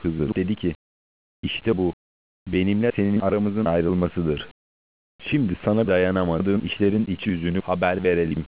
kızı dedi ki, işte bu, benimle senin aramızın ayrılmasıdır. Şimdi sana dayanamadığım işlerin iç yüzünü haber verelim.